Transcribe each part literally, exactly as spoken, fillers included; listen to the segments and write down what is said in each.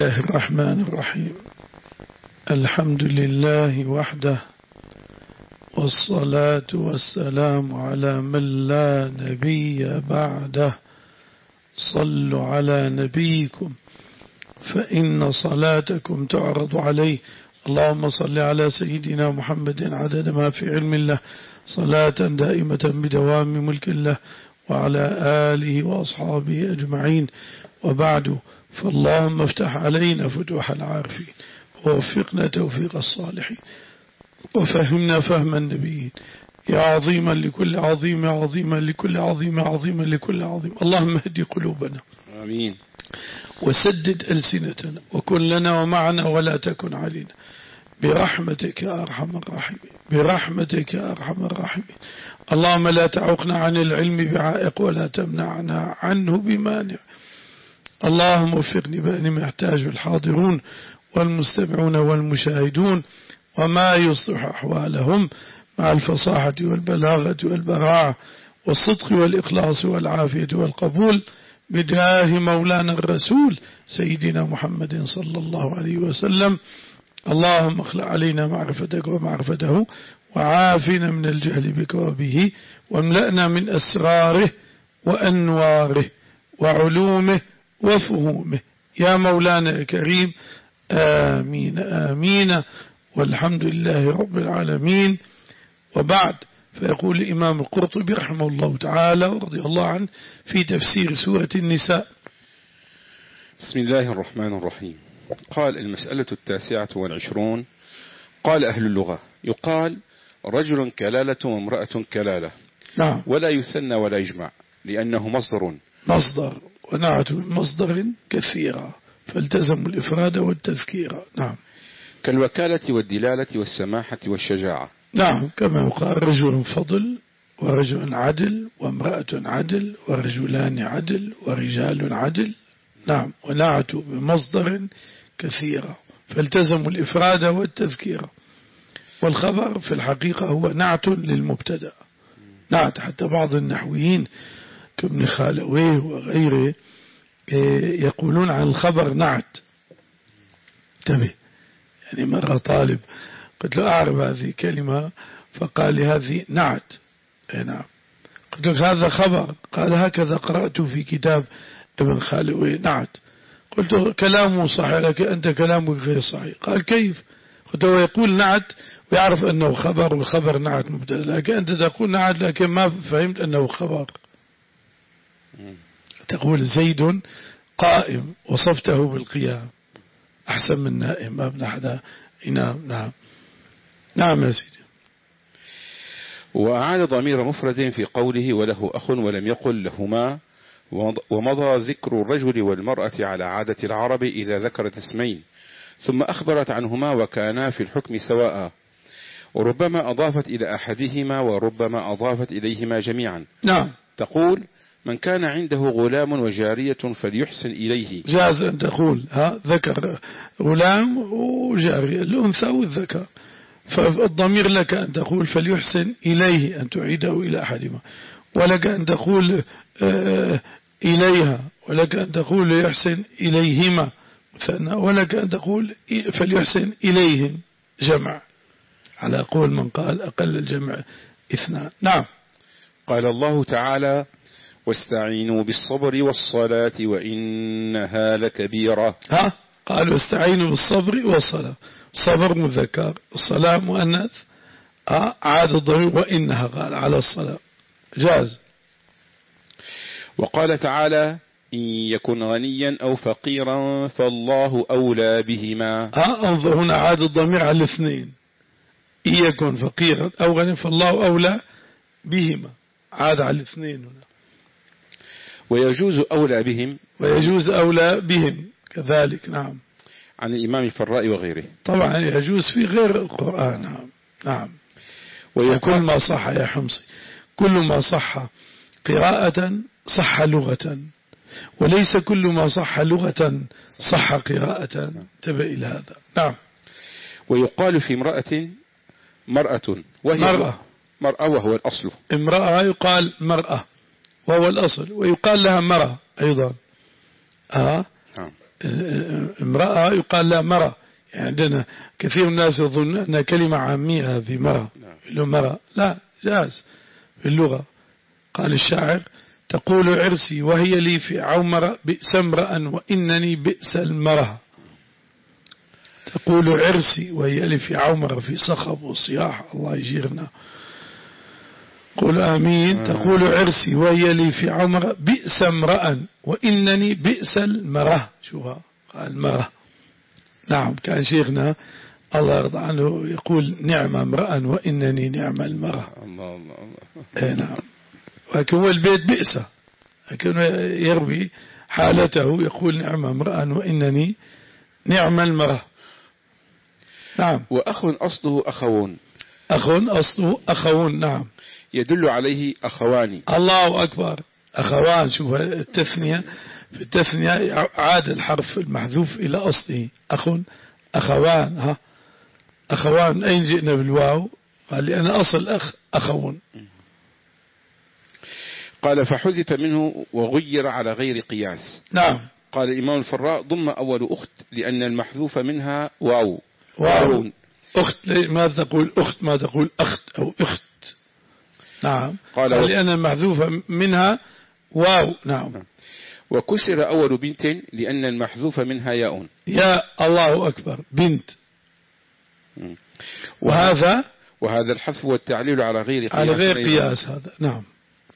الله الرحمن الرحيم. الحمد لله وحده، والصلاة والسلام على من لا نبي بعده. صلوا على نبيكم فإن صلاتكم تعرض عليه. اللهم صل على سيدنا محمد عدد ما في علم الله، صلاة دائمة بدوام ملك الله، وعلى آله وأصحابه أجمعين. وبعد، فاللهم افتح علينا فتوح العارفين، ووفقنا توفيق الصالحين، وفهمنا فهم النبيين. يا عظيما لكل عظيم، عظيما لكل عظيم، عظيما لكل عظيم. اللهم اهدي قلوبنا، آمين، وسدد ألسنتنا، وكن لنا ومعنا ولا تكن علينا، برحمتك يا أرحم الراحمين، برحمتك يا أرحم الراحمين. اللهم لا تعوقنا عن العلم بعائق، ولا تمنعنا عنه بمانع. اللهم وفقني بأن يحتاج الحاضرون والمستمعون والمشاهدون، وما يصلح أحوالهم مع الفصاحة والبلاغة والبراعة والصدق والإخلاص والعافية والقبول، بجاه مولانا الرسول سيدنا محمد صلى الله عليه وسلم. اللهم اخلع علينا معرفتك ومعرفته، وعافنا من الجهل بك وبه، واملأنا من أسراره وأنواره وعلومه وفهومه يا مولانا الكريم. آمين آمين، والحمد لله رب العالمين. وبعد، فيقول الإمام القرطبي رحمه الله تعالى ورضي الله عنه في تفسير سورة النساء: بسم الله الرحمن الرحيم. قال: المسألة التاسعة والعشرون. قال أهل اللغة: يقال رجل كلالة وامرأة كلالة، نعم، ولا يثنى ولا يجمع، لأنه مصدر مصدر ونعت مصدر كثيرة، فالتزموا الإفراد والتذكير. نعم، كالوكالة والدلالة والسماحة والشجاعة. نعم، كما يقال رجل فضل، ورجل عدل، وامرأة عدل، ورجلان عدل، ورجال عدل. نعم، ونعت بمصدر كثيرة، فالتزموا الإفراد والتذكير. والخبر في الحقيقة هو نعت للمبتدأ، نعت. حتى بعض النحويين كابن خالويه وغيره يقولون عن الخبر نعت. انتبه، يعني مرة طالب قلت له أعرف هذه كلمة، فقال لي هذه نعت. نعم، قلت له هذا خبر، قال هكذا قرأت في كتاب ابن خالويه نعت. قلت له كلامه صحيح، لكن أنت كلامك غير صحيح. قال كيف؟ قلت له يقول نعت ويعرف أنه خبر، والخبر نعت مبتدأ، لكن أنت تقول نعت لكن ما فهمت أنه خبر. تقول زيد قائم، وصفته بالقيام، أحسن من نائم، ما ابن حدا ينام. نعم نعم يا سيدي. وأعاد ضمير مفرد في قوله وله أخ ولم يقل لهما، ومضى ذكر الرجل والمرأة على عادة العرب إذا ذكرت اسمين ثم أخبرت عنهما وكانا في الحكم سواء، وربما أضافت إلى أحدهما وربما أضافت إليهما جميعا. نعم، تقول من كان عنده غلام وجارية فليحسن إليه. جاز أن تقول ها ذكر غلام وجارية، الأنثى والذكر، فالضمير لك أن تقول فليحسن إليه، أن تعيده إلى أحدهما، ولك أن تقول آه إليها، ولك أن تقول يحسن إليهما مثنى، ولك أن تقول فليحسن إليهم جمع، على قول من قال أقل الجمع اثنان. نعم. قال الله تعالى: واستعينوا بالصبر والصلاة وإنها لكبيرة. ها، قالوا استعينوا بالصبر والصلاة، الصبر مذكر، الصلاة مؤنث، عاد الضمير وإنها قال على الصلاة، جاز. وقال تعالى: إن يكن غنيا أو فقيرا فالله أولى بهما. ها، انظر هنا عاد الضمير على الاثنين، إن يكن فقيرا أو غنيا فالله أولى بهما، عاد على الاثنين هنا. ويجوز أولى بهم، ويجوز أولى بهم كذلك. نعم، عن الإمام الفراء وغيره. طبعا يجوز في غير القرآن. نعم نعم. وكل ما صح يا حمصي، كل ما صح قراءة صح لغة، وليس كل ما صح لغة صح قراءة. انتبه إلى هذا. نعم. ويقال في امرأة مرأة، وهي مرأة، مرأة وهو الأصل. امرأة يقال مرأة وهو الأصل، ويقال لها مرأة أيضا. آه. امرأة يقال لا مرأة. يعني عندنا كثير من الناس يظن أنها كلمة عامية هذه مرأة، له مرأة، لا، جاز في اللغة. قال الشاعر: تقول عرسي وهي لي في عومرة بئس امرأ وإنني بئس المرأة. تقول عرسي وهي لي في عومرة، في صخب وصياح، الله يجيرنا. قل آمين. تقول عرسي وهي لي في عمر بئس امرأ وإنني بئس المرأة. شوها قال المرأة. نعم، كان شيخنا الله يرضى عنه يقول نعم امرأ وإنني نعم المرأة. الله الله الله. اي نعم. ولكن هو البيت بئس، لكن يروي حالته يقول نعم امرأ وإنني نعم المرأة. نعم. وأخ أصله أخوون. أخ أصله أخوون. نعم. يدل عليه أخوان. الله أكبر. أخوان. شوف التثنية، في التثنية عاد الحرف المحذوف إلى أصله. أخ أخوان. ها أخوان أين جئنا بالواو؟ قال لأن أصل أخ أخوون. قال فحذف منه وغير على غير قياس. نعم. قال الإمام الفراء: ضم أول أخت لأن المحذوف منها واو. واو. أخت ما تقول أخت، ما تقول أخت أو أخت. نعم. قال لأن المحذوف منها واو. نعم. وكسر أول بنت لأن المحذوف منها ياء. يا الله أكبر. بنت. وهذا وهذا الحذف والتعليل على غير قياس. على غير قياس هذا. نعم.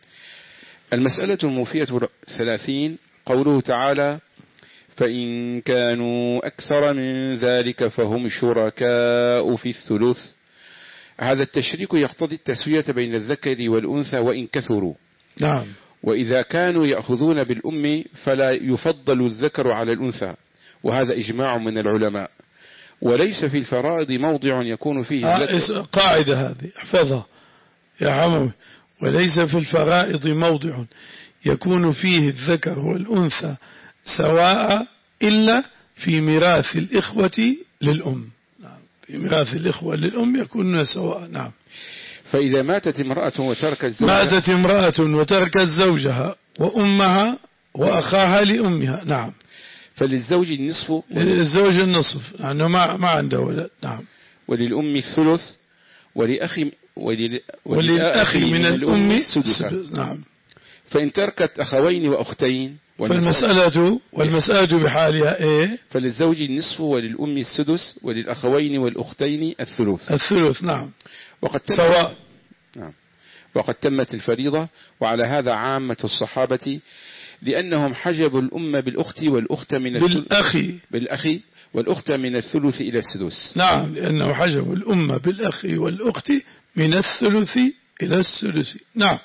المسألة الموفية ثلاثين. قوله تعالى: فإن كانوا أكثر من ذلك فهم شركاء في الثلث. هذا التشريك يقتضي التسوية بين الذكر والأنثى وإن كثروا. نعم. وإذا كانوا يأخذون بالأم فلا يفضل الذكر على الأنثى، وهذا إجماع من العلماء. وليس في الفرائض موضع يكون فيه الذكر. قاعدة هذه احفظها يا عموي. وليس في الفرائض موضع يكون فيه الذكر والأنثى سواء إلا في ميراث الإخوة للأم. نعم. في ميراث الإخوة للأم يكونون سواء. نعم. فإذا ماتت امرأة وتركت زوجها ماتت امرأة وتركت زوجها وأمها وأخاها لأمها. نعم. فللزوج النصف. للزوج النصف لأنه ما ما عنده ولد. نعم. وللأم الثلث. ولأخ ولل... وللأخ من, من الأم السدس. نعم. فإن تركت أخوين وأختين. فالمسألة والمسألة بحالها إيه؟ فللزوج النصف وللأم السدس وللأخوين والأختين الثلث. الثلث. نعم. وقد تمت سواء. نعم. وقد تمت الفريضة. وعلى هذا عامة الصحابة، لأنهم حجبوا الأم بالأخت والأخت من بالأخ بالأخ والأخت من الثلث إلى السدس. نعم. لأنه حجبوا الأم بالأخ والأخت من الثلث إلى السدس. نعم.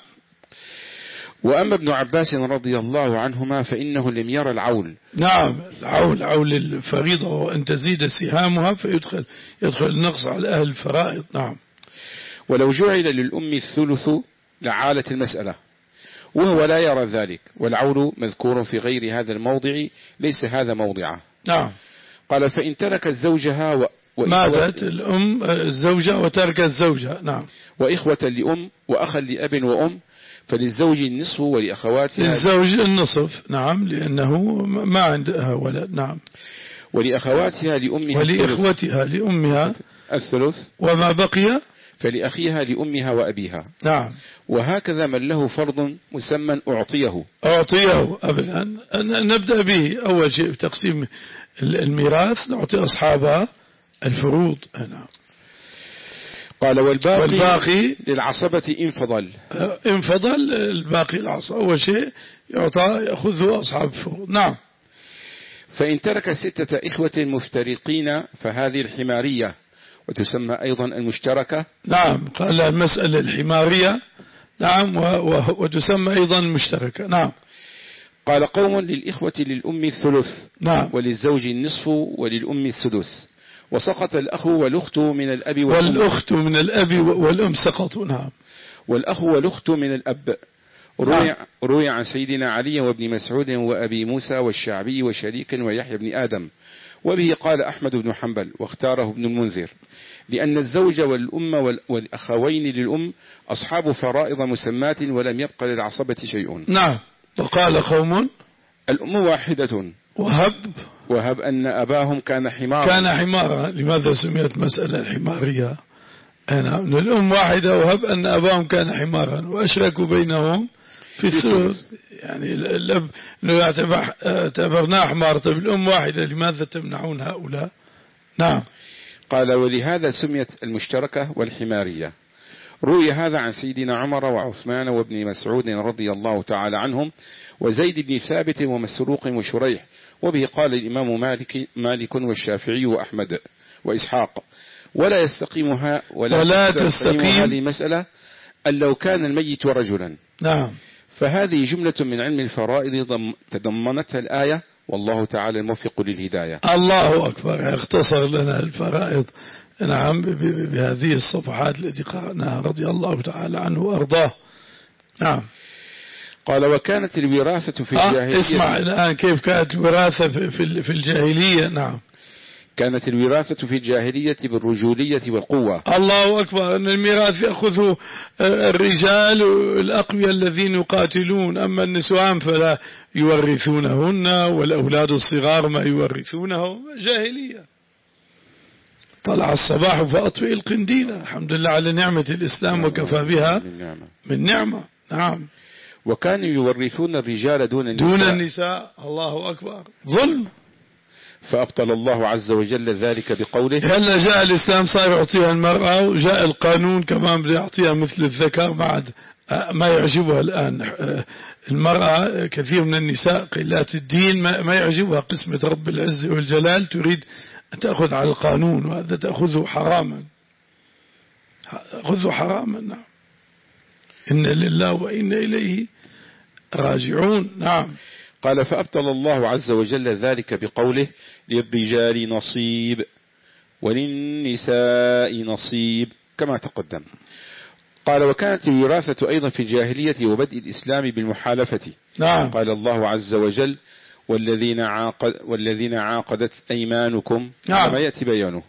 وأما ابن عباس رضي الله عنهما فإنه لم يرى العول. نعم. العول عول الفريضة، وأن تزيد سهامها فيدخل يدخل النقص على أهل الفرائض. نعم. ولو جعل للأم الثلث لعالت المسألة، وهو لا يرى ذلك، والعول مذكور في غير هذا الموضع، ليس هذا موضعه. نعم. قال فإن تركت زوجها و... ماتت الأم الزوجة وتركت زوجها. نعم. وإخوة لأم وأخا لأب وأم فللزوج النصف ولأخواتها. للزوج النصف. نعم. لأنه ما عندها ولد. نعم. ولأخواتها لأمها ولإخوتها لأمها الثلث. وما بقي فلأخيها لأمها وأبيها. نعم. وهكذا من له فرض مسمى أعطيه أعطيه أبدا. نبدأ به أول شيء بتقسيم الميراث، نعطي أصحابها الفروض. نعم. قال والباقي, والباقي للعصبة إن فضل. إن فضل الباقي العصبة. أول شيء يعطى يأخذه أصحاب الفروض. نعم. فإن ترك ستة إخوة مفترقين فهذه الحمارية، وتسمى أيضا المشتركة. نعم. قال المسألة الحمارية. نعم. وتسمى أيضا المشتركة. نعم. قال قوم للإخوة للأم الثلث. نعم. وللزوج النصف وللأم السدس. وسقط الأخ والأخت من الأب والأم. والأخت من الأب والأم سقطوا. نعم. والأخ والأخت من الأب. روي, نعم. روي عن سيدنا علي وابن مسعود وأبي موسى والشعبي وشريك ويحيى بن آدم، وبه قال أحمد بن حنبل واختاره ابن المنذر، لأن الزوج والأم والأخوين للأم أصحاب فرائض مسمات ولم يبق للعصبة شيء. نعم. وقال قوم الأم واحدة وهب وهب أن أباهم كان حمارا كان حمارا. لماذا سميت مسألة حمارية؟ أنا من الأم واحدة، وهب أن أباهم كان حمارا وأشركوا بينهم في الثلث. يعني الأب لو اعتبرناه حمار، طيب الأم واحدة لماذا تمنعون هؤلاء؟ نعم. قال ولهذا سميت المشتركة والحمارية. روي هذا عن سيدنا عمر وعثمان وابن مسعود رضي الله تعالى عنهم وزيد بن ثابت ومسروق وشريح، وبه قال الإمام مالك, مالك والشافعي وأحمد وإسحاق. ولا يستقيمها ولا, ولا تستقيم هذه مسألة أن لو كان الميت رجلا. نعم. فهذه جملة من علم الفرائض تضمنتها الآية، والله تعالى الموفق للهداية. الله أكبر. اختصر لنا الفرائض نعم بهذه الصفحات التي قرأناها رضي الله تعالى عنه وأرضاه. نعم. قال وكانت الوراثة في آه الجاهلية. اسمع الآن كيف كانت الوراثة في الجاهلية. نعم. كانت الوراثة في الجاهلية بالرجولية والقوة. الله أكبر. أن الميراث يأخذه الرجال الأقوياء الذين يقاتلون، أما النسوان فلا يورثونهن، والأولاد الصغار ما يورثونه. جاهلية. طلع الصباح فأطفئ القنديل. الحمد لله على نعمة الإسلام وكفى بها من نعمة. نعم. وكانوا يورثون الرجال دون النساء. دون النساء. الله أكبر. ظلم. فأبطل الله عز وجل ذلك بقوله هلا جاء الإسلام صار يعطيها المرأة، وجاء القانون كمان بده يعطيها مثل الذكر. بعد ما يعجبها الآن المرأة، كثير من النساء قلات الدين ما يعجبها قسمة رب العز والجلال، تريد أن تأخذ على القانون، وهذا تأخذه حراما. تأخذه حراما. نعم. إن لله وإنا إليه راجعون. نعم. قال فأبطل الله عز وجل ذلك بقوله للرجال نصيب وللنساء نصيب كما تقدم. قال وكانت الوراثة أيضا في الجاهلية وبدء الإسلام بالمحالفة. نعم. قال الله عز وجل والذين, عاقد والذين عاقدت أيمانكم. نعم. ما يأتي بيانه.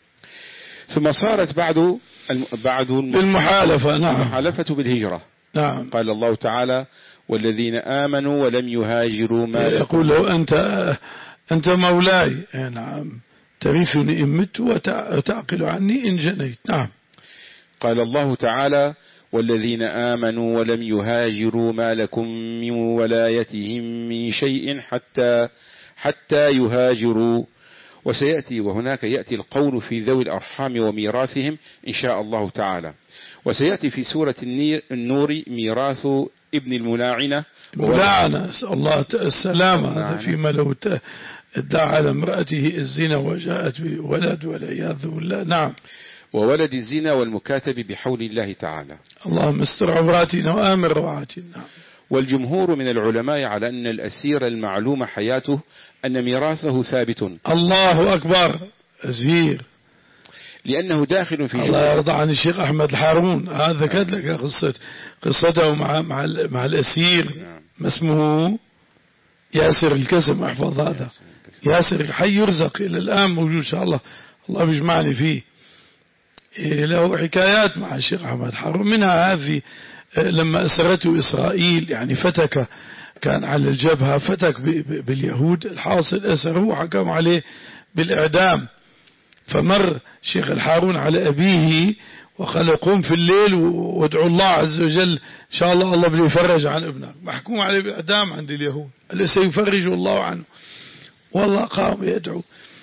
ثم صارت بعد بعد بالمحالفة. نعم. المحالفة بالهجرة. نعم. قال الله تعالى والذين آمنوا ولم يهاجروا ما يقول له أنت أنت مولاي. نعم. ترثني إن مت وتعقل عني إن جنيت. نعم. قال الله تعالى والذين آمنوا ولم يهاجروا ما لكم من ولايتهم من شيء حتى حتى يهاجروا. وسيأتي وهناك يأتي القول في ذوي الأرحام وميراثهم إن شاء الله تعالى. وسيأتي في سورة النور ميراث ابن الملاعنة. ملاعنة نسأل الله السلامة. هذا فيما لو ادعى على امرأته الزنا وجاءت بولد والعياذ بالله. نعم. وولد الزنا والمكاتب بحول الله تعالى. اللهم استر عوراتنا وآمن روعاتنا. نعم. والجمهور من العلماء على أن الأسير المعلوم حياته أن ميراثه ثابت. الله أكبر. أزهير. لأنه داخل في الله يرضى عن الشيخ أحمد الحارون. هذا ذكرت لك قصة قصته مع مع مع الأسير. ما اسمه؟ ياسر الكسم. احفظ هذا. ياسر حي يرزق إلى الآن موجود إن شاء الله. الله بيجمعني فيه. له حكايات مع الشيخ أحمد الحارون، منها هذه لما أسرته إسرائيل، يعني فتك، كان على الجبهة فتك باليهود، الحاصل أسره وحكم عليه بالإعدام. فمر شيخ الحارون على أبيه وقال قم في الليل وادعو الله عز وجل إن شاء الله الله بيفرج عن ابنك، محكوم عليه بالإعدام عند اليهود، قال سيفرج الله عنه. والله قام يدعو.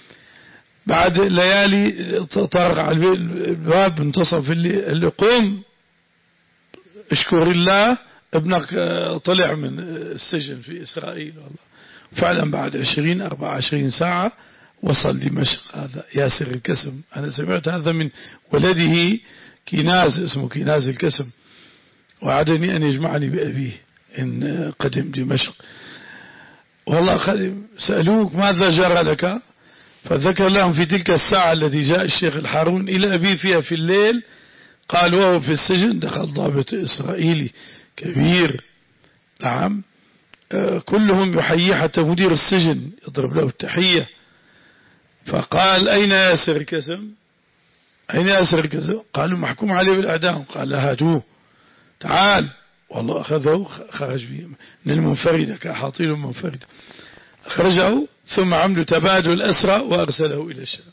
بعد ليالي طرق على الباب منتصف الليل، اللي قم اشكر الله ابنك طلع من السجن في إسرائيل. والله فعلا بعد عشرين أربعة وعشرين ساعة وصل دمشق. هذا ياسر الكسم. أنا سمعت هذا من ولده كيناز، اسمه كيناز الكسم، وعدني أن يجمعني بأبيه إن قدم دمشق. والله قدم. سألوك ماذا جرى لك؟ فذكر لهم في تلك الساعة التي جاء الشيخ الحارون إلى أبي فيها في الليل، قال وهو في السجن دخل ضابط إسرائيلي كبير. نعم. كلهم يحيي حتى مدير السجن يضرب له التحية. فقال أين ياسر الكسم؟ أين ياسر الكسم؟ قالوا محكوم عليه بالإعدام. قال هاتوه تعال. والله أخذه خرج به من المنفردة، كان حاطينه منفردة، أخرجه ثم عملوا تبادل أسرى وأرسله إلى الشام.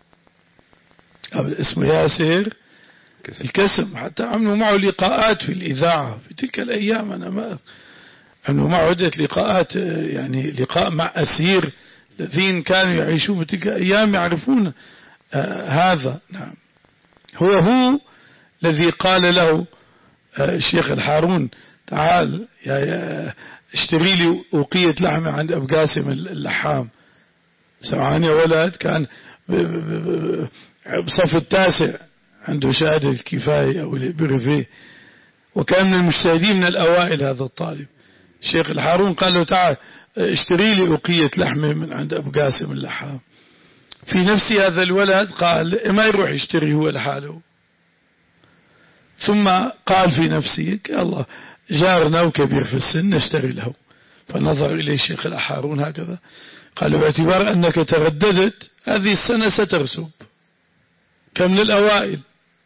اسمه ياسر الكسم. حتى عملوا معه لقاءات في الإذاعة في تلك الأيام. أنا ما عملوا معه عدة لقاءات، يعني لقاء مع أسير الذين كانوا يعيشون في تلك الأيام يعرفون آه هذا. نعم، هو هو الذي قال له آه الشيخ الحارون تعال يا يا اشتري لي أوقية لحم عند أبو قاسم اللحام. سمعان يا ولد، كان بصف التاسع عنده شهادة الكفاية أو البريفيه، وكان من المجتهدين من الأوائل هذا الطالب. الشيخ الحارون قال له تعال اشتري لي أوقية لحمة من عند أبو قاسم اللحام. في نفس هذا الولد قال ما يروح يشتري هو لحاله، ثم قال في نفسه الله جارنا وكبير في السن نشتري له. فنظر إليه الشيخ الحارون هكذا قال باعتبار أنك ترددت هذه السنة سترسب كم للأوائل،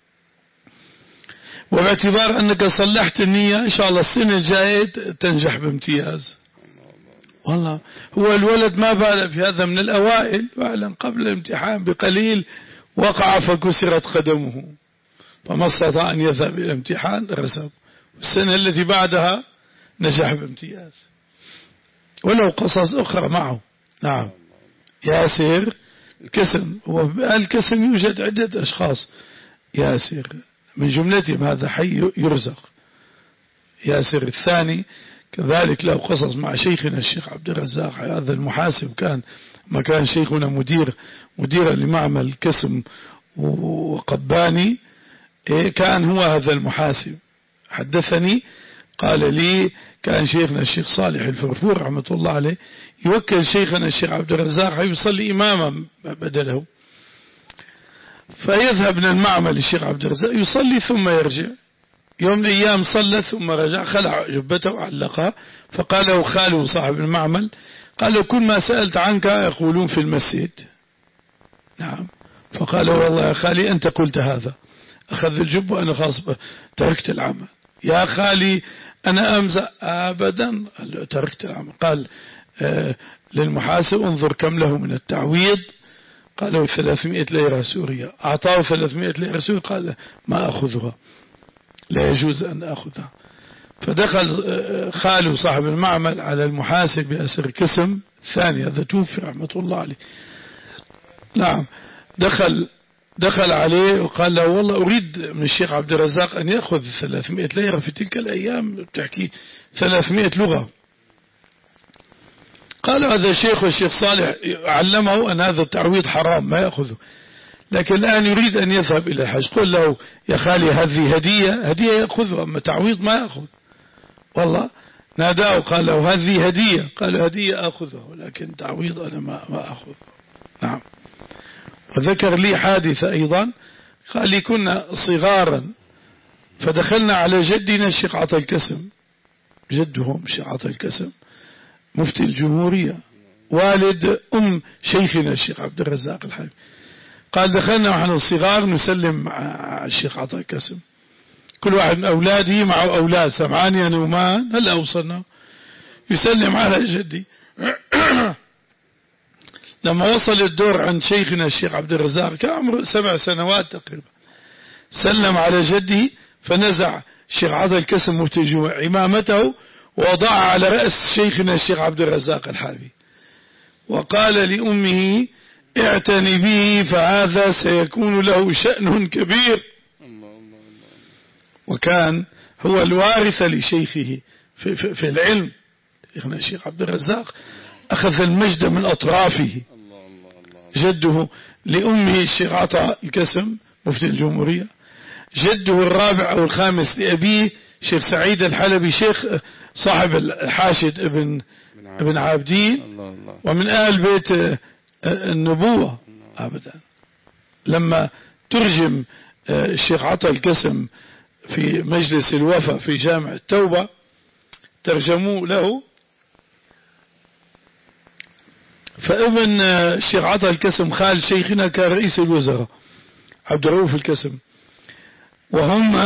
وباعتبار أنك صلحت النية إن شاء الله السنة الجاية تنجح بامتياز. والله هو الولد ما بال في هذا من الأوائل، فعلا قبل الامتحان بقليل وقع فكسرت قدمه، فما استطاع أن يذهب إلى الامتحان رسب. السنة التي بعدها نجح بامتياز. ولو قصص أخرى معه. نعم، ياسر الكسم. والكسم يوجد عدة أشخاص ياسر، من جملتهم هذا حي يرزق. ياسر الثاني كذلك له قصص مع شيخنا الشيخ عبد الرزاق. هذا المحاسب كان مكان شيخنا مدير مدير لمعمل كسم وقباني، كان هو هذا المحاسب. حدثني قال لي كان شيخنا الشيخ صالح الفرفور رحمة الله عليه يوكل شيخنا الشيخ عبد الرزاق يصلي إماما بدله، فيذهب من المعمل الشيخ عبد الرزاق يصلي ثم يرجع. يوم من الأيام صلى ثم رجع، خلع جبته وعلقها، فقال له خاله صاحب المعمل قال له كل ما سألت عنك يقولون في المسجد. نعم، فقال له والله يا خالي أنت قلت هذا. أخذ الجب وأنا خاص تركت العمل. يا خالي أنا أمزح أبدا، تركت العمل. قال آه للمحاسب انظر كم له من التعويض. قال له ثلاثمائة ليرة سورية. أعطاه ثلاثمائة ليرة سورية. قال ما أخذها، لا يجوز أن أخذها. فدخل آه خاله صاحب المعمل على المحاسب ياسر كسم الثاني، هذا توفي رحمة الله عليه. نعم، دخل دخل عليه وقال له والله أريد من الشيخ عبد الرزاق أن يأخذ ثلاثمائة ليرة. في تلك الأيام تحكي ثلاثمائة لغة. قال هذا الشيخ والشيخ صالح علمه أن هذا التعويض حرام ما يأخذه، لكن الآن يريد أن يذهب إلى الحج. قل له يا خالي هذه هدية، هدية يأخذها، أما تعويض ما يأخذ. والله ناداه قال له هذه هدية، قال هدية أخذها ولكن تعويض أنا ما, ما أخذ. نعم. وذكر لي حادثة أيضا، قال لي كنا صغارا فدخلنا على جدنا الشيخ عطا الكسم، جدهم الشيخ عطا الكسم مفتي الجمهورية والد أم شيخنا الشيخ عبد الرزاق الحبيب. قال دخلنا ونحن صغار نسلم مع الشيخ عطا الكسم، كل واحد من أولاده مع أولاد سمعان يا نومان هل أوصلنا يسلم على جدي. لما وصل الدور عند شيخنا الشيخ عبد الرزاق كان عمره سبع سنوات تقريبا، سلم على جدي فنزع الشيخ عطا الكسم مفتي الجمهورية عمامته ووضعها على رأس شيخنا الشيخ عبد الرزاق الحالبي، وقال لأمه اعتني به فهذا سيكون له شأن كبير. وكان هو الوارث لشيخه في, في, في العلم. شيخنا الشيخ عبد الرزاق أخذ المجد من أطرافه. جده لأمه الشيخ عطا الكسم مفتي الجمهورية، جده الرابع أو الخامس لأبيه شيخ سعيد الحلبي شيخ صاحب الحاشد ابن ابن عابدين، ومن آل بيت النبوة أبدا. لما ترجم الشيخ عطا الكسم في مجلس الوفا في جامع التوبة ترجموا له، فابن الشيخ عطا الكسم خال شيخنا كان رئيس الوزراء عبد الرؤوف الكسم، وهم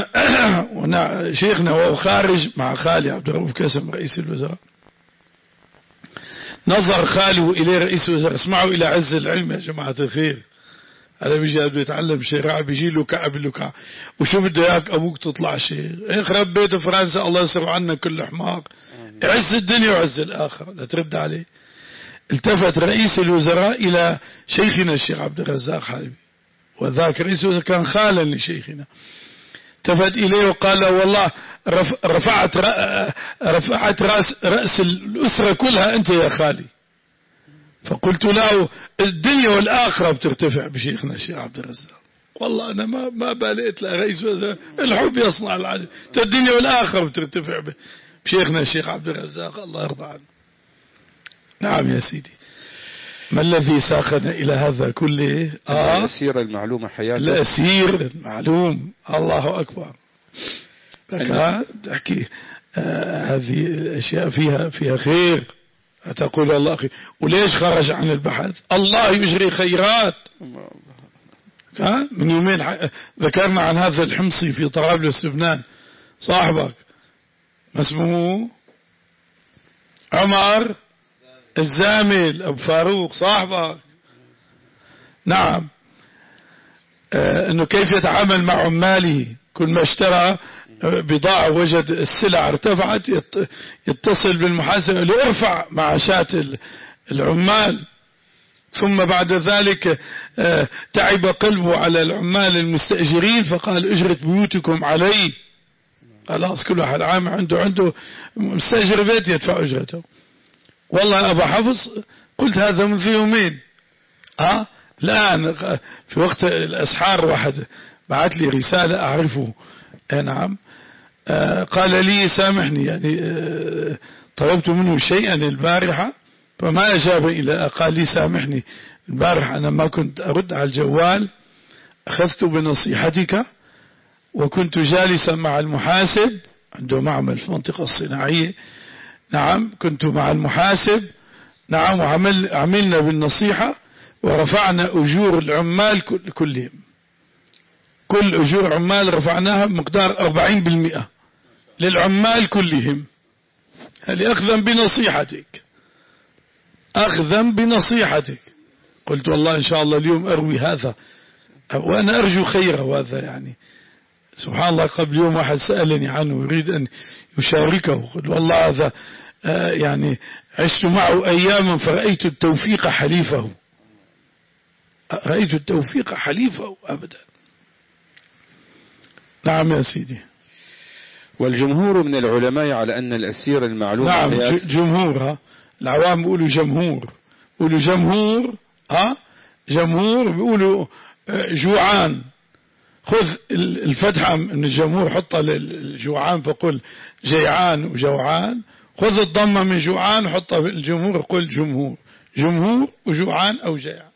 شيخنا وهو خارج مع خالي عبد الرؤوف الكسم رئيس الوزراء. نظر خاله إليه رئيس الوزراء. اسمعوا إلى عز العلم يا جماعة الخير. هذا بيجي بده يتعلم شريعة بيجي له كعب له كعب. وشو بده اياك ابوك تطلع شيخ؟ يخرب بيت فرنسا الله يصرف عنا كل حمار. عز الدنيا وعز الآخرة. لا ترد عليه. التفت رئيس الوزراء إلى شيخنا الشيخ عبد الرزاق حبيبي، وذاك رئيس الوزراء كان خالا لشيخنا. التفت إليه وقال له والله رفعت رفعت رأس, رأس الأسرة كلها أنت يا خالي. فقلت له الدنيا والآخرة بترتفع بشيخنا الشيخ عبد الرزاق. والله أنا ما ما باليت له رئيس وزراء الحب يصنع العجب. الدنيا والآخرة بترتفع بشيخنا الشيخ عبد الرزاق الله يرضى عنه. نعم يا سيدي. ما الذي ساقنا إلى هذا كله؟ آه الأسير المعلوم حياته. الأسير المعلوم. الله أكبر. لك تحكي آه هذه الأشياء فيها فيها خير. تقول الله خير. وليش خرج عن البحث؟ الله يجري خيرات. من يومين ذكرنا عن هذا الحمصي في طرابلس لبنان صاحبك ما اسمه عمر الزامل أبو فاروق صاحبك. نعم. آه أنه كيف يتعامل مع عماله. كل ما اشترى بضاعة وجد السلع ارتفعت يتصل بالمحاسبة ليرفع معاشات العمال. ثم بعد ذلك آه تعب قلبه على العمال المستأجرين فقال اجرة بيوتكم علي. خلاص كل واحد عام عنده عنده مستأجر بيت يدفع اجرته. والله أبا حفص قلت هذا منذ يومين. ها الآن في وقت الأسحار واحد بعث لي رسالة أعرفه. نعم. آه قال لي سامحني يعني آه طلبت منه شيئا البارحة فما أجاب إلى. قال لي سامحني البارحة أنا ما كنت أرد على الجوال أخذت بنصيحتك وكنت جالسا مع المحاسب عنده معمل في المنطقة الصناعية. نعم كنت مع المحاسب. نعم وعمل عملنا بالنصيحة ورفعنا أجور العمال كلهم. كل أجور عمال رفعناها بمقدار أربعين بالمئة للعمال كلهم. هل أخذا بنصيحتك أخذا بنصيحتك. قلت والله إن شاء الله اليوم أروي هذا وأنا أرجو خيره. هذا يعني سبحان الله قبل يوم واحد سألني عنه يريد أن يشاركه. قلت والله هذا آه يعني عشت معه أياما فرأيت التوفيق حليفه. رأيت التوفيق حليفه أبدا. نعم يا سيدي. والجمهور من العلماء على أن الأسير المعلوم. نعم جمهور. ها العوام بيقولوا جمهور بيقولوا جمهور. ها جمهور بيقولوا جوعان. خذ الفتحة من الجمهور حطها للجوعان فقل جيعان وجوعان. خذ الضمة من جوعان وحطها في الجمهور قل جمهور. جمهور وجوعان أو جيعان.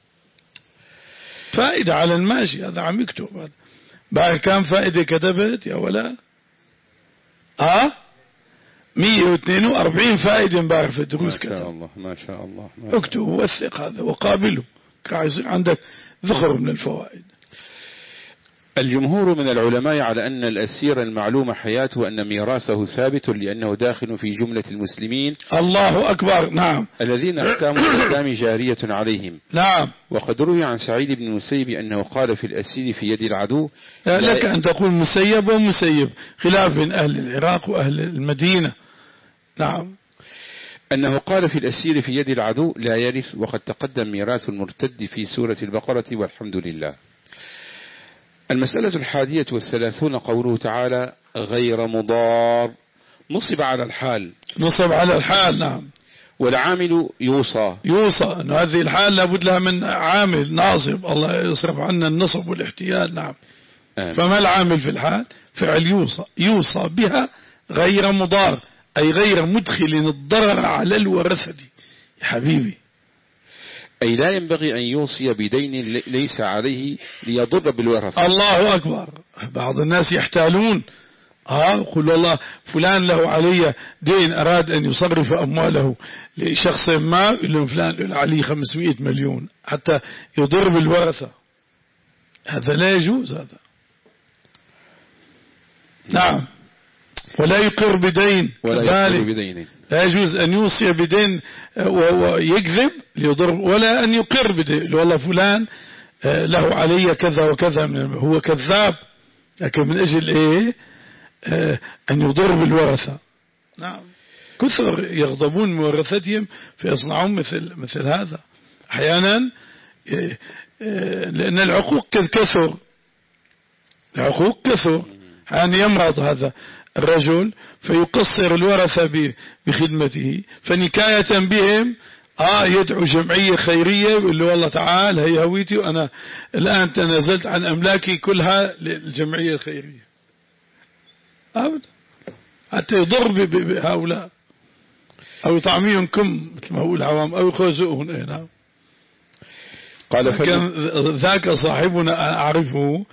فائدة على الماشي. هذا عم يكتب هذا. بعد كم فائدة كتبت يا ولا ها مية واثنين وأربعين فائدة امبارح في الدروس كتب. ما شاء الله ما شاء الله. ما اكتب ووثق هذا وقابله كيصير عندك ذخر من الفوائد. الجمهور من العلماء على أن الأسير المعلوم حياته أن ميراثه ثابت لأنه داخل في جملة المسلمين. الله أكبر. نعم. الذين أحكام الإسلام جارية عليهم. نعم. وقد روي عن سعيد بن المسيب أنه قال في الأسير في يد العدو. لك أن تقول مسيب ومسيب خلاف بين أهل العراق وأهل المدينة. نعم. أنه قال في الأسير في يد العدو لا يرث. وقد تقدم ميراث المرتد في سورة البقرة والحمد لله. المسألة الحادية والثلاثون قوله تعالى غير مضار. نصب على الحال. نصب على الحال. نعم. والعامل يوصى. يوصى أن هذه الحال لابد لها من عامل ناصب. الله يصرف عنا النصب والاحتيال. نعم. آه. فما العامل في الحال؟ فعل يوصى. يوصى بها غير مضار أي غير مدخل الضرر على الورثة. يا حبيبي أي لا ينبغي أن يوصي بدين ليس عليه ليضر بالورثة. الله أكبر. بعض الناس يحتالون. آه يقول والله فلان له علي دين أراد أن يصرف أمواله لشخص ما يقول له فلان له عليه خمسمائة مليون حتى يضر بالورثة. هذا لا يجوز هذا. نعم. ولا يقر بدين، ولا يقر بدين، لا يجوز أن يوصي بدين ويكذب ليضر، ولا أن يقر بدين والله فلان له علي كذا وكذا، من هو كذاب، لكن من أجل إيه أن يضر بالورثة. نعم، كثر يغضبون من ورثتهم فيصنعون مثل مثل هذا أحيانا، لأن العقوق كثر، العقوق كثر. أن يمرض هذا الرجل فيقصر الورثة بخدمته، فنكاية بهم آه يدعو جمعية خيرية يقول له والله تعال هي هويتي وأنا الآن تنازلت عن أملاكي كلها للجمعية الخيرية، أبدا، حتى يضر بهؤلاء أو يطعميهم كم مثل ما هو العوام أو يخزؤهم. إيه نعم. قال كان ذاك صاحبنا أعرفه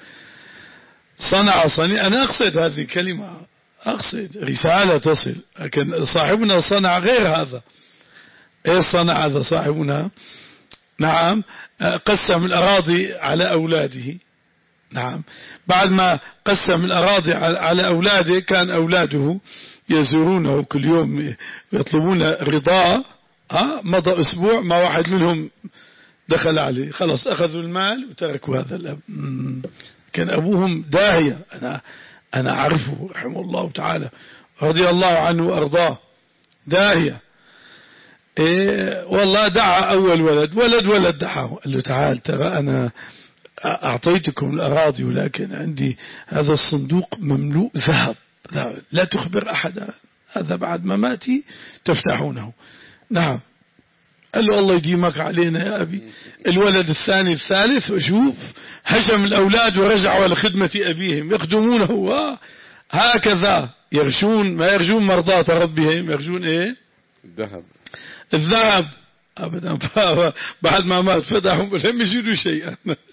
صنع صنيع، أنا أقصد هذه الكلمة، أقصد رسالة تصل، لكن صاحبنا صنع غير هذا. إيه صنع هذا صاحبنا؟ نعم، قسم الأراضي على أولاده. نعم، بعد ما قسم الأراضي على أولاده كان أولاده يزورونه كل يوم يطلبون رضاه. ها مضى أسبوع ما واحد منهم دخل عليه، خلاص أخذوا المال وتركوا هذا الأب. كان أبوهم داهية، أنا أنا أعرفه رحمه الله تعالى رضي الله عنه وأرضاه، داهية. إيه والله دعا أول ولد ولد ولد دعاه، قال له تعال ترى أنا أعطيتكم الأراضي ولكن عندي هذا الصندوق مملوء ذهب، لا تخبر أحدا، هذا بعد مماتي تفتحونه. نعم، قال له الله يديمك علينا يا أبي. الولد الثاني الثالث وشوف هجم الأولاد ورجعوا على خدمة أبيهم يخدمونه، هكذا يرجون ما يرجون مرضاة ربهم، يرجون إيه؟ الذهب، الذهب أبدا. بعد ما مات فتحهم لم يجدوا شيئا،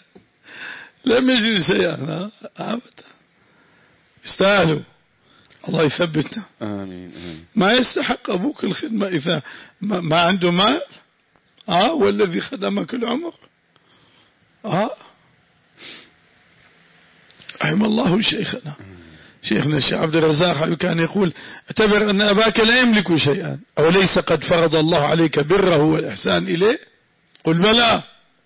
لم يجدوا شيئا أبدا. يستاهلوا، الله يثبتنا. آمين آمين. ما يستحق أبوك الخدمة إذا ما عنده مال. آه والذي خدمك العمر. آه رحم الله شيخنا شيخنا الشيخ عبد الرزاق كان يقول اعتبر أن أباك لا يملك شيئا، أو ليس قد فرض الله عليك بره والإحسان إليه؟ قل بلى.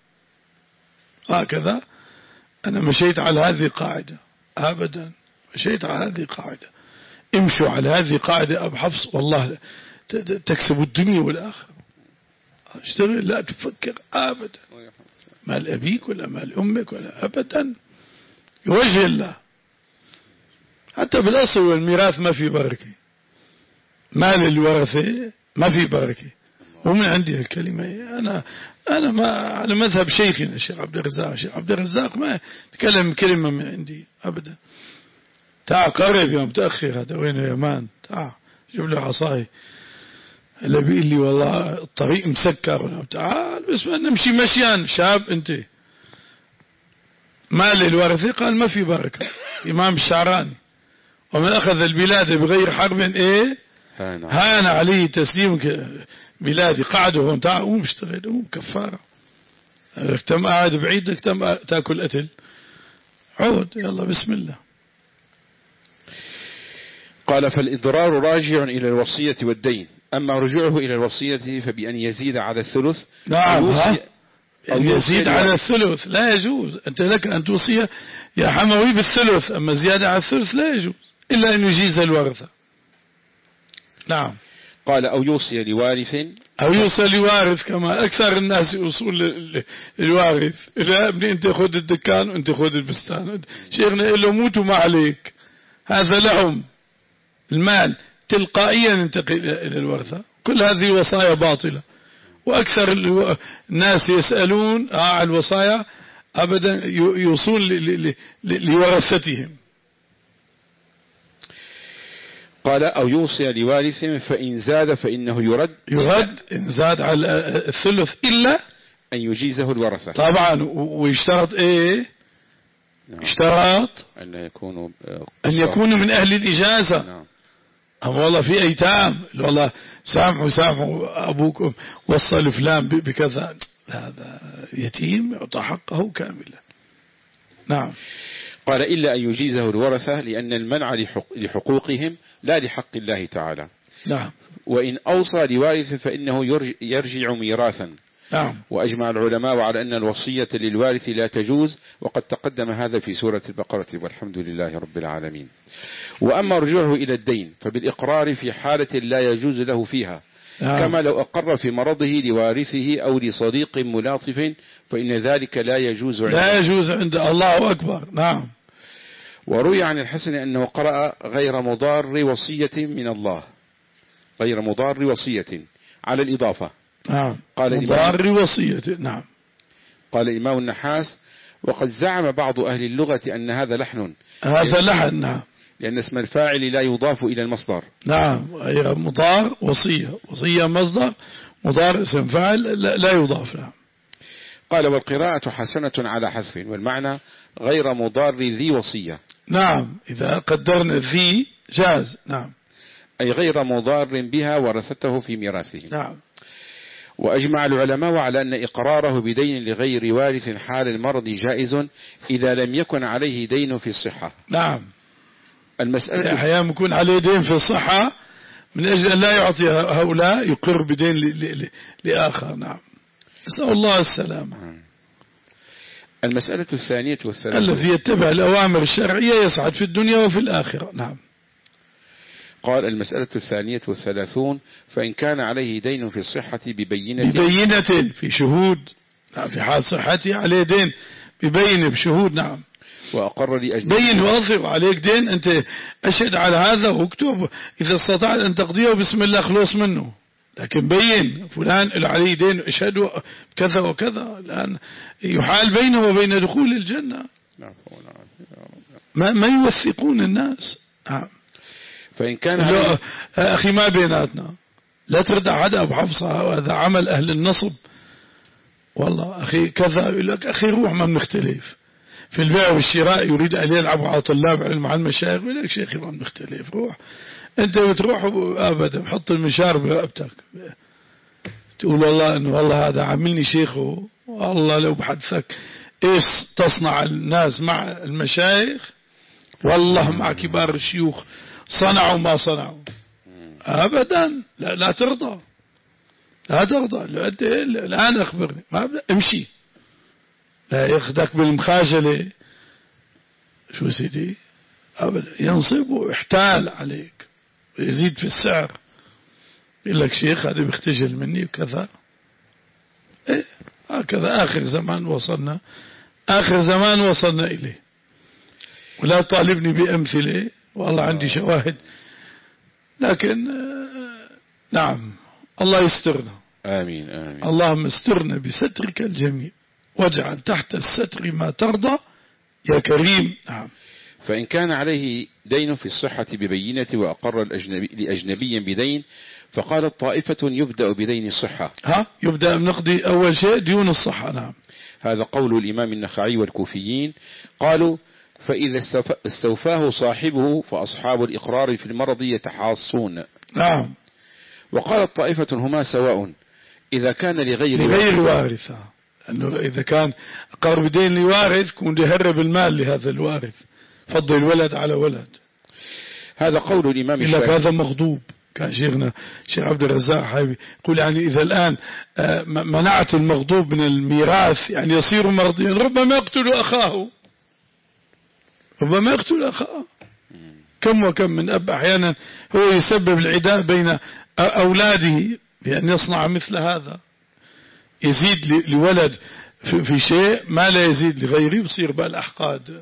هكذا أنا مشيت على هذه القاعدة أبدا، مشيت على هذه القاعدة. امشوا على هذه القاعدة أبو حفص والله تكسب الدنيا والآخرة. اشتغل لا تفكر أبدا مال أبيك ولا مال أمك ولا أبدا، يوجه الله. حتى بالأصل والميراث ما في بركة، مال الورثة ما في بركة. ومن عندي الكلمة أنا أنا ما على مذهب شيخنا الشيخ عبد الرزاق. الشيخ عبد الرزاق ما تكلم كلمة من عندي أبدا. تعال قرب يوم متأخر، هذا وين يا مان، تعال جيب له عصاي. اللي بيقول لي والله الطريق مسكر، تعال بس نمشي مشيان شاب انت. مال الورثة قال ما في بركة. إمام الشعراني ومن أخذ البلاد بغير حرب إيه هان عليه تسليم بلادي. قعدوا هون، تعال قوم اشتغل، قوم كفارة. تم قاعد بعيدك تم تاكل قتل، عود يلا بسم الله. قال فالإضرار راجع إلى الوصية والدين، أما رجوعه إلى الوصية فبأن يزيد على الثلث. نعم، أو يزيد على الثلث لا يجوز. أنت لك أن توصي يا حموي بالثلث، أما زيادة على الثلث لا يجوز إلا أن يجيز الورثة. نعم. قال أو يوصي لوارث، أو يوصي لوارث كما أكثر الناس يوصون للوارث. لا ابني أنت خذ الدكان وأنت خذ البستان، شيخنا يقول له موتوا ما عليك، هذا لهم المال تلقائيا ينتقل إلى الورثة. كل هذه وصايا باطلة، وأكثر الناس يسألون عن الوصايا أبدا يوصون لورثتهم. قال أو يوصي لوارث فإن زاد فإنه يرد يرد إن زاد على الثلث إلا أن يجيزه الورثة. طبعا ويشترط إيه؟ نعم. اشترط أن يكونوا أن يكونوا من أهل الإجازة. نعم. أما والله في أيتام والله سامحوا سامحوا أبوكم وصل فلان بكذا، هذا يتيم يعطى حقه كاملا. نعم. قال إلا أن يجيزه الورثة لأن المنع لحقوقهم لا لحق الله تعالى. نعم. وإن أوصى لوارث فإنه يرجع ميراثا. نعم. وأجمع العلماء على أن الوصية للوارث لا تجوز، وقد تقدم هذا في سورة البقرة، والحمد لله رب العالمين. وأما رجوعه إلى الدين فبالإقرار في حالة لا يجوز له فيها، نعم. كما لو أقر في مرضه لوارثه أو لصديق ملاطف فإن ذلك لا يجوز عنده. لا يجوز عند الله أكبر. نعم. وروي عن الحسن أنه قرأ غير مضار وصية من الله، غير مضار وصية على الإضافة. نعم. قال مضار وصية. نعم. قال الإمام النحاس وقد زعم بعض أهل اللغة أن هذا لحن، هذا لحن. نعم. لأن اسم الفاعل لا يضاف إلى المصدر. نعم. مضار وصية، وصية مصدر، مضار اسم فاعل لا يضاف. نعم. قال والقراءة حسنة على حذف، والمعنى غير مضار ذي وصية. نعم. إذا قدرنا ذي جاز. نعم. أي غير مضار بها ورثته في ميراثه. نعم. وأجمع العلماء على أن إقراره بدين لغير وارث حال المرض جائز إذا لم يكن عليه دين في الصحة. نعم. المسألة أحيانا يكون عليه دين في الصحة من أجل أن لا يعطي هؤلاء يقر بدين لآخر. نعم. نسأل الله السلامة. المسألة الثانية والثلاثون الذي يتبع الأوامر الشرعية يسعد في الدنيا وفي الآخرة. نعم. قال المسألة الثانية والثلاثون فإن كان عليه دين في الصحة ببينة ببينة في شهود، في حال صحته عليه دين ببينة بشهود. نعم. وأقر لأجنبي بين واضح عليك دين، أنت أشهد على هذا واكتب إذا استطعت أن تقضيه بسم الله خلص منه، لكن بين فلان اللي عليه دين اشهد كذا وكذا، الآن يحال بينه وبين دخول الجنة. ما ما يوثقون الناس. نعم. فإن كان أخي ما بيناتنا لا تردع حدا أبو حفصة، وهذا عمل أهل النصب. والله أخي كذا يقول لك أخي روح ما بنختلف في البيع والشراء، يريد أن يلعب على طلاب علم مع المشايخ، يقول لك شيخي ما بنختلف، روح أنت بتروح أبدا حط المشار برقبتك تقول والله إنه والله هذا عاملني شيخه، والله لو بحدثك إيش تصنع الناس مع المشايخ، والله مع كبار الشيوخ صنعوا ما صنعوا أبدا. لا, لا ترضى، لا ترضى. الآن أخبرني ما امشي، لا ياخذك بالمخاجلة شو سيدي أبدا، ينصب ويحتال عليك ويزيد في السعر، يقول لك شيخ هذا بيختجل مني وكذا. إيه هكذا آخر زمان وصلنا، آخر زمان وصلنا إليه. ولا طالبني بأمثلة، والله عندي شواهد، لكن نعم الله يسترنا. آمين آمين. اللهم استرنا بسترك الجميل واجعل تحت الستر ما ترضى يا كريم. نعم. فإن كان عليه دين في الصحة ببينة وأقر الأجنبي لأجنبي بدين فقالت طائفة يبدأ بدين الصحة. ها يبدأ بنقضي أول شيء ديون الصحة. نعم. هذا قول الإمام النخعي والكوفيين. قالوا فإذا استوفاه صاحبه فأصحاب الإقرار في المرض يتحاصون. نعم. وقالت طائفة هما سواء إذا كان لغير لغير وارث، أنه إذا كان أقر بدين لوارث كون يهرب المال لهذا الوارث، فضل الولد على ولد. هذا قول الإمام الشافعي. إلا هذا مغضوب. كان شيخنا شيخ عبد الرزاق حبيبي يقول يعني إذا الآن منعت المغضوب من الميراث يعني يصير مرضيا، ربما يقتل أخاه، ربما يقتل أخاه. كم وكم من أب أحيانا هو يسبب العداء بين أولاده بأن يصنع مثل هذا، يزيد لولد في شيء ما لا يزيد لغيره، يصير بقى الأحقاد.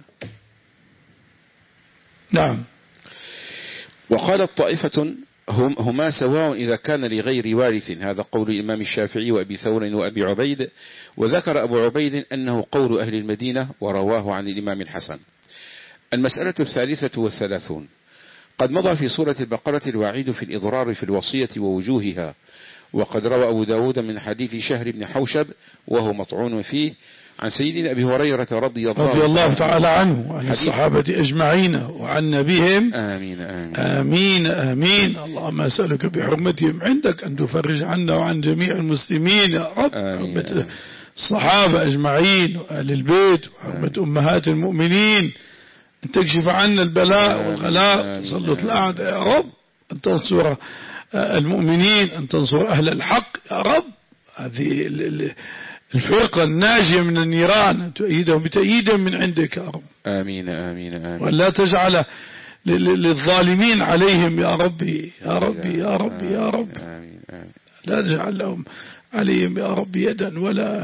نعم. وقالت طائفة هم هما سواء إذا كان لغير وارث. هذا قول الإمام الشافعي وأبي ثور وأبي عبيد. وذكر أبو عبيد أنه قول أهل المدينة ورواه عن الإمام الحسن. المسألة الثالثة والثلاثون قد مضى في سورة البقرة الوعيد في الإضرار في الوصية ووجوهها. وقد روى أبو داود من حديث شهر بن حوشب وهو مطعون فيه عن سيدنا أبي هريرة رضي الله, رضي الله تعالى عنه وعن الصحابة أجمعين وعن نبيهم. آمين آمين آمين آمين. اللهم أسألك بحرمتهم عندك أن تفرج عنا وعن جميع المسلمين يا رب. آمين الصحابة أجمعين وأهل البيت وحرمة أمهات المؤمنين أن تكشف عنا البلاء والغلاء، تسلط الأعداء يا رب، أن تنصر المؤمنين، أن تنصر أهل الحق يا رب. هذه الفرقة الناجية من النيران تؤيدهم بتأييدهم من عندك يا رب. آمين آمين آمين. ولا تجعل للظالمين عليهم يا ربي يا ربي يا ربي يا رب. آمين آمين. لا تجعل لهم عليهم يا رب يدا ولا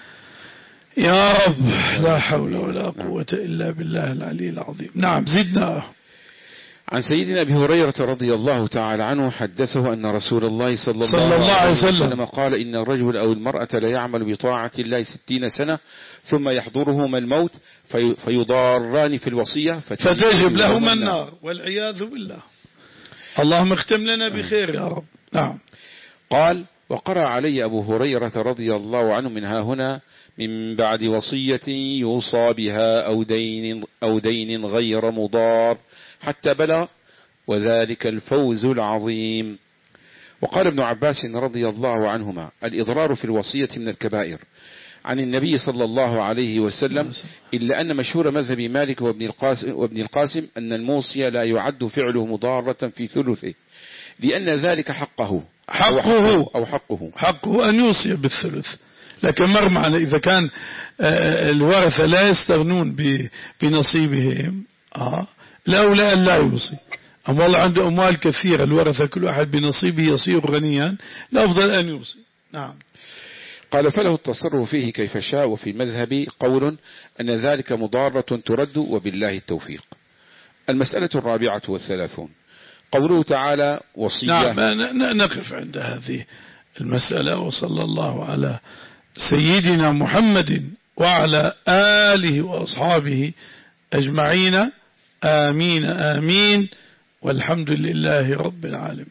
يا رب. لا حول ولا قوة إلا بالله العلي العظيم. نعم زدنا. عن سيدنا أبي هريرة رضي الله تعالى عنه حدثه أن رسول الله صلى الله, صلى الله عليه وسلم قال إن الرجل أو المرأة لا يعمل بطاعة الله ستين سنة ثم يحضرهما الموت في فيضاران في الوصية فتجب لهما النار والعياذ بالله. اللهم اختم لنا بخير يا رب. نعم. قال وقرأ علي أبو هريرة رضي الله عنه منها هنا من بعد وصية يوصى بها أو دين, أو دين غير مضار حتى بلغ وذلك الفوز العظيم. وقال ابن عباس رضي الله عنهما الإضرار في الوصية من الكبائر عن النبي صلى الله عليه وسلم، إلا أن مشهور مذهب مالك وابن القاسم, وابن القاسم أن الموصي لا يعد فعله مضارة في ثلثه لأن ذلك حقه حقه أو حقه حقه أن يوصي بالثلث. لكن مر معنا إذا كان الورثة لا يستغنون بنصيبهم آه الأولى أن لا يوصي. أما الله عنده أموال كثيرة الورثة كل واحد بنصيبه يصير غنيا، الأفضل أن يوصي. نعم. قال فله التصرف فيه كيف شاء. وفي المذهب قول أن ذلك مضارة ترد وبالله التوفيق. المسألة الرابعة والثلاثون قوله تعالى وصية. نعم نقف عند هذه المسألة. وصلى الله على سيدنا محمد وعلى آله وأصحابه أجمعين. آمين آمين والحمد لله رب العالمين.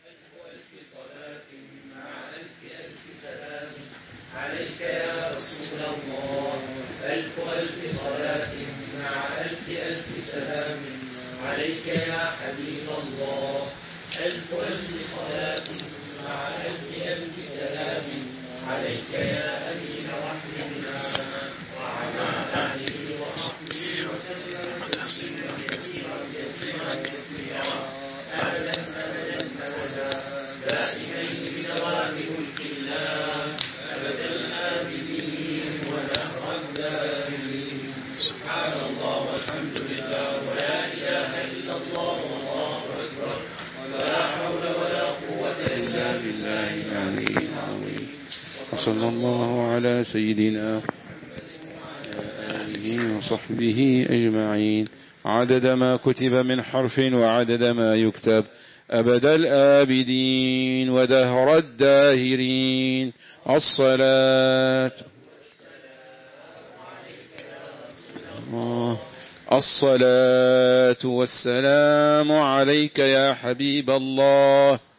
عليك يا رسول الله ألف ألف صلاة مع ألف ألف سلام عليك يا حبيب الله ألف ألف صلاة مع ألف ألف سلام عليك يا أمين رحمنا وعلى آله وصحبه وسلم تسليما كثيرا كثيرا كثيرا أبدا أبدا أبدا دائمين بدوام ملك الله أبدا الآبدين ونهر الدائمين. سبحان الله والحمد لله ولا إله إلا الله والله أكبر ولا حول ولا قوة إلا بالله العلي العظيم. صلى الله على سيدنا آله وصحبه أجمعين عدد ما كتب من حرف وعدد ما يكتب أبد الآبدين ودهر الداهرين. الصلاة الصلاة والسلام عليك يا حبيب الله